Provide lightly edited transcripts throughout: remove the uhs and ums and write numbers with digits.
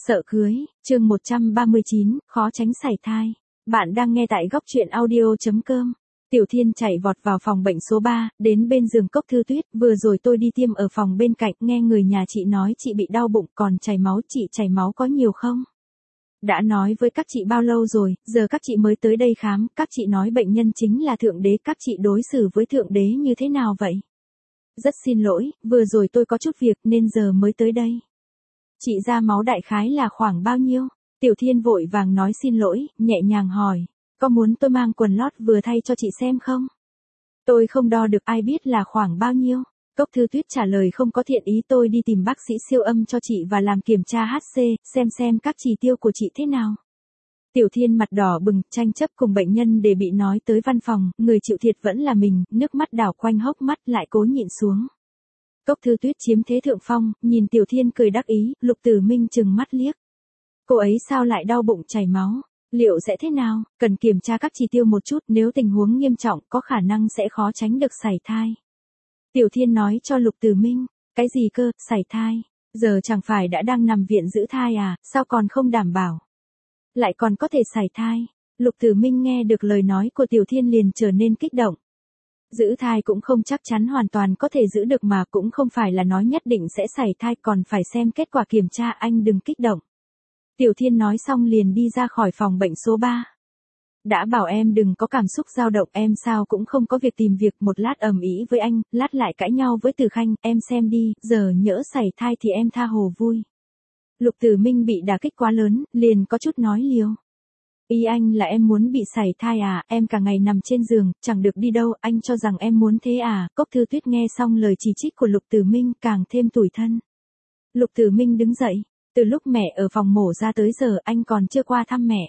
Sợ cưới, chương 139, khó tránh sảy thai. Bạn đang nghe tại góc truyện audio.com. Tiểu Thiên chạy vọt vào phòng bệnh số 3, đến bên giường Cốc Thư Tuyết, vừa rồi tôi đi tiêm ở phòng bên cạnh, nghe người nhà chị nói chị bị đau bụng, còn chảy máu, chị chảy máu có nhiều không? Đã nói với các chị bao lâu rồi, giờ các chị mới tới đây khám, các chị nói bệnh nhân chính là Thượng Đế, các chị đối xử với Thượng Đế như thế nào vậy? Rất xin lỗi, vừa rồi tôi có chút việc nên giờ mới tới đây. Chị ra máu đại khái là khoảng bao nhiêu? Tiểu Thiên vội vàng nói xin lỗi, nhẹ nhàng hỏi. Có muốn tôi mang quần lót vừa thay cho chị xem không? Tôi không đo được, ai biết là khoảng bao nhiêu. Cốc Thư Tuyết trả lời không có thiện ý, tôi đi tìm bác sĩ siêu âm cho chị và làm kiểm tra HC, xem các chỉ tiêu của chị thế nào. Tiểu Thiên mặt đỏ bừng, tranh chấp cùng bệnh nhân để bị nói tới văn phòng, người chịu thiệt vẫn là mình, nước mắt đảo quanh hốc mắt lại cố nhịn xuống. Cốc Thư Tuyết chiếm thế thượng phong, nhìn Tiểu Thiên cười đắc ý, Lục Tử Minh trừng mắt liếc. Cô ấy sao lại đau bụng chảy máu? Liệu sẽ thế nào? Cần kiểm tra các chỉ tiêu một chút, nếu tình huống nghiêm trọng có khả năng sẽ khó tránh được sảy thai. Tiểu Thiên nói cho Lục Tử Minh, cái gì cơ, sảy thai? Giờ chẳng phải đã đang nằm viện giữ thai à, sao còn không đảm bảo? Lại còn có thể sảy thai. Lục Tử Minh nghe được lời nói của Tiểu Thiên liền trở nên kích động. Giữ thai cũng không chắc chắn hoàn toàn có thể giữ được mà, cũng không phải là nói nhất định sẽ sảy thai, còn phải xem kết quả kiểm tra, anh đừng kích động. Tiểu Thiên nói xong liền đi ra khỏi phòng bệnh số 3. Đã bảo em đừng có cảm xúc dao động, em sao cũng không có việc tìm việc, một lát ầm ĩ với anh, lát lại cãi nhau với Từ Khanh, em xem đi, giờ nhỡ sảy thai thì em tha hồ vui. Lục Tử Minh bị đả kích quá lớn, liền có chút nói liều. Ý anh là em muốn bị sảy thai à, em cả ngày nằm trên giường, chẳng được đi đâu, anh cho rằng em muốn thế à? Cốc Thư Tuyết nghe xong lời chỉ trích của Lục Tử Minh càng thêm tủi thân. Lục Tử Minh đứng dậy, từ lúc mẹ ở phòng mổ ra tới giờ anh còn chưa qua thăm mẹ.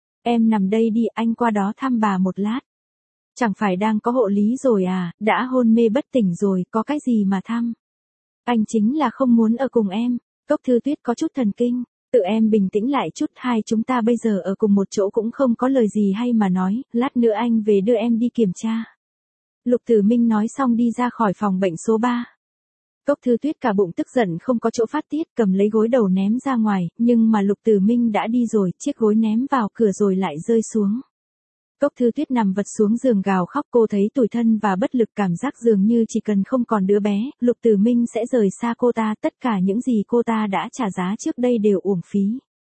Em nằm đây đi, anh qua đó thăm bà một lát. Chẳng phải đang có hộ lý rồi à, đã hôn mê bất tỉnh rồi, có cái gì mà thăm. Anh chính là không muốn ở cùng em. Cốc Thư Tuyết có chút thần kinh. Tự em bình tĩnh lại chút, hai chúng ta bây giờ ở cùng một chỗ cũng không có lời gì hay mà nói, lát nữa anh về đưa em đi kiểm tra. Lục Tử Minh nói xong đi ra khỏi phòng bệnh số 3. Cốc Thư Tuyết cả bụng tức giận không có chỗ phát tiết, cầm lấy gối đầu ném ra ngoài, nhưng mà Lục Tử Minh đã đi rồi, chiếc gối ném vào cửa rồi lại rơi xuống. Cốc Thư Tuyết nằm vật xuống giường gào khóc, cô thấy tủi thân và bất lực, cảm giác dường như chỉ cần không còn đứa bé, Lục Tử Minh sẽ rời xa cô ta, tất cả những gì cô ta đã trả giá trước đây đều uổng phí.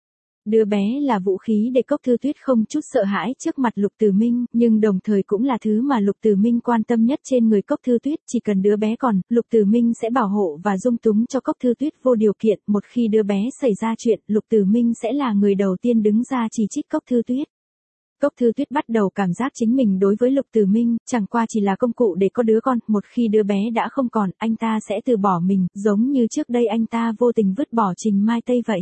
Đứa bé là vũ khí để Cốc Thư Tuyết không chút sợ hãi trước mặt Lục Tử Minh, nhưng đồng thời cũng là thứ mà Lục Tử Minh quan tâm nhất trên người Cốc Thư Tuyết, chỉ cần đứa bé còn, Lục Tử Minh sẽ bảo hộ và dung túng cho Cốc Thư Tuyết vô điều kiện, một khi đứa bé xảy ra chuyện, Lục Tử Minh sẽ là người đầu tiên đứng ra chỉ trích Cốc Thư Tuyết. Cốc Thư Tuyết bắt đầu cảm giác chính mình đối với Lục Tử Minh, chẳng qua chỉ là công cụ để có đứa con, một khi đứa bé đã không còn, anh ta sẽ từ bỏ mình, giống như trước đây anh ta vô tình vứt bỏ Trình Mai Tây vậy.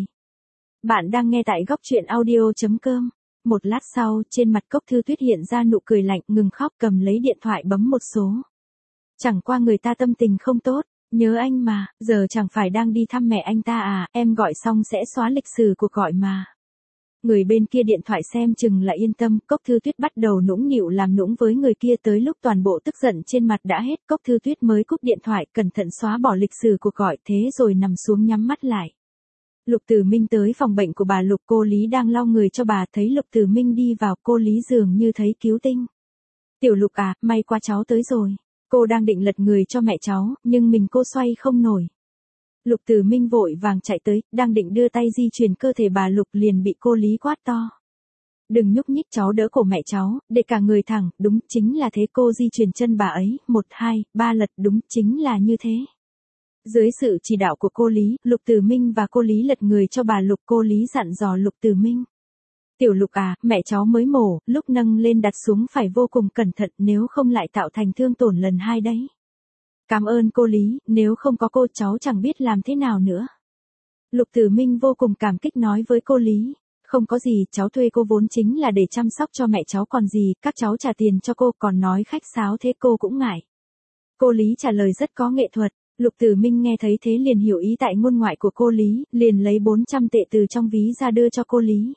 Bạn đang nghe tại góc truyện audio.com. Một lát sau, trên mặt Cốc Thư Tuyết hiện ra nụ cười lạnh, ngừng khóc, cầm lấy điện thoại bấm một số. Chẳng qua người ta tâm tình không tốt, nhớ anh mà, giờ chẳng phải đang đi thăm mẹ anh ta à, em gọi xong sẽ xóa lịch sử cuộc gọi mà. Người bên kia điện thoại xem chừng là yên tâm, Cốc Thư Tuyết bắt đầu nũng nịu làm nũng với người kia, tới lúc toàn bộ tức giận trên mặt đã hết, Cốc Thư Tuyết mới cúp điện thoại, cẩn thận xóa bỏ lịch sử cuộc gọi, thế rồi nằm xuống nhắm mắt lại. Lục Tử Minh tới phòng bệnh của bà Lục, cô Lý đang lau người cho bà, thấy Lục Tử Minh đi vào, cô Lý dường như thấy cứu tinh. Tiểu Lục à, may quá cháu tới rồi. Cô đang định lật người cho mẹ cháu, nhưng mình cô xoay không nổi. Lục Tử Minh vội vàng chạy tới, đang định đưa tay di chuyển cơ thể bà Lục liền bị cô Lý quát to. Đừng nhúc nhích, cháu đỡ cổ mẹ cháu, để cả người thẳng, đúng, chính là thế, cô di chuyển chân bà ấy, 1, 2, 3 lật, đúng, chính là như thế. Dưới sự chỉ đạo của cô Lý, Lục Tử Minh và cô Lý lật người cho bà Lục, cô Lý dặn dò Lục Tử Minh. Tiểu Lục à, mẹ cháu mới mổ, lúc nâng lên đặt xuống phải vô cùng cẩn thận, nếu không lại tạo thành thương tổn lần 2 đấy. Cảm ơn cô Lý, nếu không có cô cháu chẳng biết làm thế nào nữa. Lục Tử Minh vô cùng cảm kích nói với cô Lý. Không có gì, cháu thuê cô vốn chính là để chăm sóc cho mẹ cháu còn gì, các cháu trả tiền cho cô, còn nói khách sáo thế cô cũng ngại. Cô Lý trả lời rất có nghệ thuật. Lục Tử Minh nghe thấy thế liền hiểu ý tại ngôn ngoại của cô Lý, liền lấy 400 tệ từ trong ví ra đưa cho cô Lý.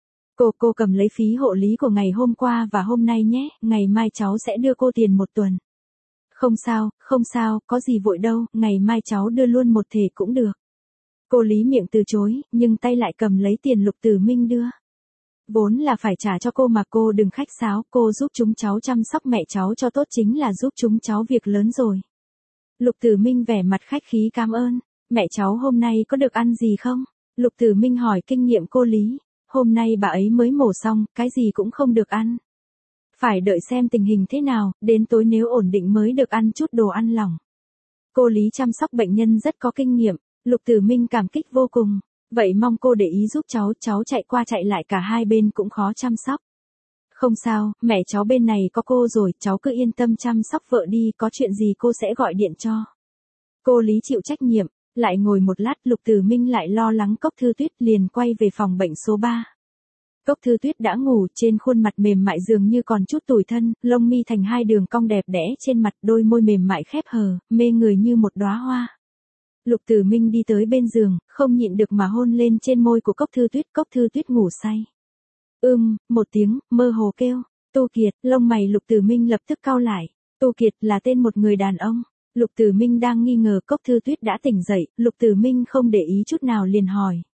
Cô cầm lấy phí hộ lý của ngày hôm qua và hôm nay nhé, ngày mai cháu sẽ đưa cô tiền 1 tuần. Không sao, có gì vội đâu, ngày mai cháu đưa luôn một thể cũng được. Cô Lý miệng từ chối, nhưng tay lại cầm lấy tiền Lục Tử Minh đưa. Vốn là phải trả cho cô mà cô đừng khách sáo, cô giúp chúng cháu chăm sóc mẹ cháu cho tốt chính là giúp chúng cháu việc lớn rồi. Lục Tử Minh vẻ mặt khách khí cảm ơn. Mẹ cháu hôm nay có được ăn gì không? Lục Tử Minh hỏi kinh nghiệm cô Lý. Hôm nay bà ấy mới mổ xong, cái gì cũng không được ăn. Phải đợi xem tình hình thế nào, đến tối nếu ổn định mới được ăn chút đồ ăn lỏng. Cô Lý chăm sóc bệnh nhân rất có kinh nghiệm, Lục Tử Minh cảm kích vô cùng. Vậy mong cô để ý giúp cháu chạy qua chạy lại cả hai bên cũng khó chăm sóc. Không sao, mẹ cháu bên này có cô rồi, cháu cứ yên tâm chăm sóc vợ đi, có chuyện gì cô sẽ gọi điện cho. Cô Lý chịu trách nhiệm, lại ngồi một lát Lục Tử Minh lại lo lắng Cốc Thư Tuyết liền quay về phòng bệnh số 3. Cốc Thư Tuyết đã ngủ, trên khuôn mặt mềm mại dường như còn chút tủi thân, lông mi thành hai đường cong đẹp đẽ trên mặt, đôi môi mềm mại khép hờ, mê người như một đóa hoa. Lục Tử Minh đi tới bên giường, không nhịn được mà hôn lên trên môi của Cốc Thư Tuyết ngủ say. Một tiếng, mơ hồ kêu, Tu Kiệt, lông mày Lục Tử Minh lập tức cau lại, Tu Kiệt là tên một người đàn ông. Lục Tử Minh đang nghi ngờ Cốc Thư Tuyết đã tỉnh dậy, Lục Tử Minh không để ý chút nào liền hỏi.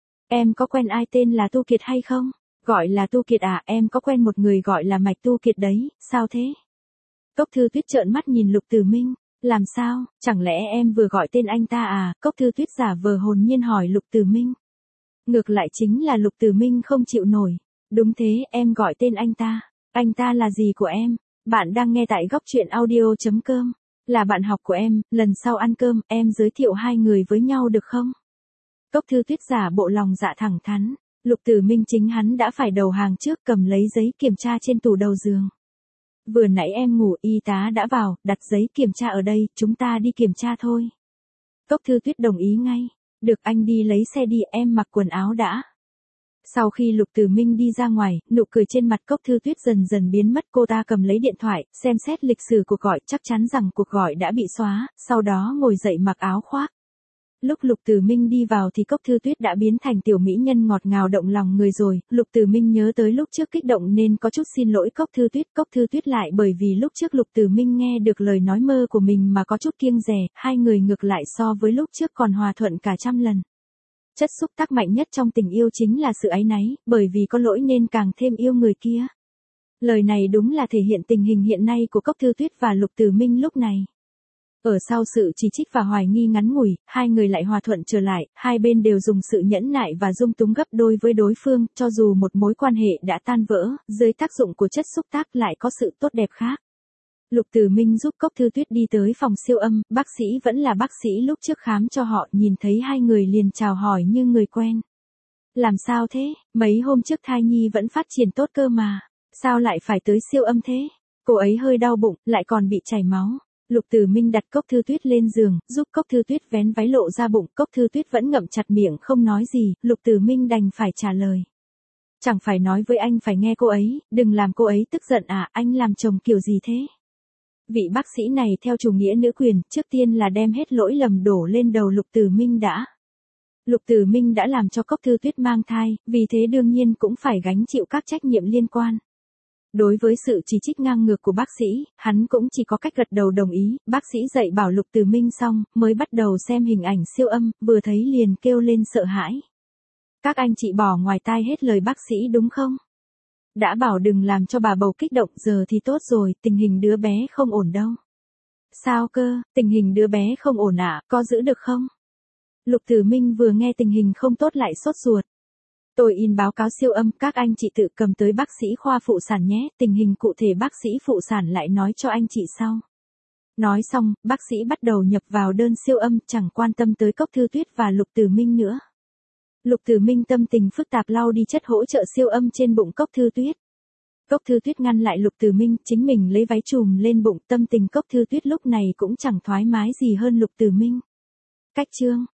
Em có quen ai tên là Tu Kiệt hay không? Gọi là Tu Kiệt à, em có quen một người gọi là Mạch Tu Kiệt đấy, sao thế? Cốc Thư Tuyết trợn mắt nhìn Lục Tử Minh, làm sao, chẳng lẽ em vừa gọi tên anh ta à? Cốc Thư Tuyết giả vờ hồn nhiên hỏi Lục Tử Minh. Ngược lại chính là Lục Tử Minh không chịu nổi, đúng thế, em gọi tên anh ta là gì của em? Bạn đang nghe tại góc truyện audio.com. Là bạn học của em, lần sau ăn cơm, em giới thiệu hai người với nhau được không? Cốc Thư Tuyết giả bộ lòng dạ thẳng thắn, Lục Tử Minh chính hắn đã phải đầu hàng trước cầm lấy giấy kiểm tra trên tủ đầu giường. Vừa nãy em ngủ, y tá đã vào, đặt giấy kiểm tra ở đây, chúng ta đi kiểm tra thôi. Cốc Thư Tuyết đồng ý ngay, được anh đi lấy xe đi, em mặc quần áo đã. Sau khi Lục Tử Minh đi ra ngoài, nụ cười trên mặt Cốc Thư Tuyết dần dần biến mất, cô ta cầm lấy điện thoại, xem xét lịch sử cuộc gọi, chắc chắn rằng cuộc gọi đã bị xóa, sau đó ngồi dậy mặc áo khoác. Lúc Lục Tử Minh đi vào thì Cốc Thư Tuyết đã biến thành tiểu mỹ nhân ngọt ngào động lòng người rồi, Lục Tử Minh nhớ tới lúc trước kích động nên có chút xin lỗi Cốc Thư Tuyết lại bởi vì lúc trước Lục Tử Minh nghe được lời nói mơ của mình mà có chút kiêng dè, hai người ngược lại so với lúc trước còn hòa thuận cả trăm lần. Chất xúc tác mạnh nhất trong tình yêu chính là sự áy náy, bởi vì có lỗi nên càng thêm yêu người kia. Lời này đúng là thể hiện tình hình hiện nay của Cốc Thư Tuyết và Lục Tử Minh lúc này. Ở sau sự chỉ trích và hoài nghi ngắn ngủi, hai người lại hòa thuận trở lại, hai bên đều dùng sự nhẫn nại và dung túng gấp đôi với đối phương, cho dù một mối quan hệ đã tan vỡ, dưới tác dụng của chất xúc tác lại có sự tốt đẹp khác. Lục Tử Minh giúp Cốc Thư Tuyết đi tới phòng siêu âm, bác sĩ vẫn là bác sĩ lúc trước khám cho họ, nhìn thấy hai người liền chào hỏi như người quen. Làm sao thế, mấy hôm trước thai nhi vẫn phát triển tốt cơ mà, sao lại phải tới siêu âm thế? Cô ấy hơi đau bụng, lại còn bị chảy máu. Lục Tử Minh đặt Cốc Thư Tuyết lên giường, giúp Cốc Thư Tuyết vén váy lộ ra bụng, Cốc Thư Tuyết vẫn ngậm chặt miệng không nói gì, Lục Tử Minh đành phải trả lời. Chẳng phải nói với anh phải nghe cô ấy, đừng làm cô ấy tức giận à, anh làm chồng kiểu gì thế? Vị bác sĩ này theo chủ nghĩa nữ quyền, trước tiên là đem hết lỗi lầm đổ lên đầu Lục Tử Minh đã. Lục Tử Minh đã làm cho Cốc Thư Tuyết mang thai, vì thế đương nhiên cũng phải gánh chịu các trách nhiệm liên quan. Đối với sự chỉ trích ngang ngược của bác sĩ, hắn cũng chỉ có cách gật đầu đồng ý, bác sĩ dạy bảo Lục Tử Minh xong, mới bắt đầu xem hình ảnh siêu âm, vừa thấy liền kêu lên sợ hãi. Các anh chị bỏ ngoài tai hết lời bác sĩ đúng không? Đã bảo đừng làm cho bà bầu kích động, giờ thì tốt rồi, tình hình đứa bé không ổn đâu. Sao cơ, tình hình đứa bé không ổn à, có giữ được không? Lục Tử Minh vừa nghe tình hình không tốt lại sốt ruột. Tôi in báo cáo siêu âm, các anh chị tự cầm tới bác sĩ khoa phụ sản nhé, tình hình cụ thể bác sĩ phụ sản lại nói cho anh chị sau. Nói xong, bác sĩ bắt đầu nhập vào đơn siêu âm, chẳng quan tâm tới Cốc Thư Tuyết và Lục Tử Minh nữa. Lục Tử Minh tâm tình phức tạp lau đi chất hỗ trợ siêu âm trên bụng Cốc Thư Tuyết. Cốc Thư Tuyết ngăn lại Lục Tử Minh, chính mình lấy váy trùm lên bụng, tâm tình Cốc Thư Tuyết lúc này cũng chẳng thoải mái gì hơn Lục Tử Minh. Cách chương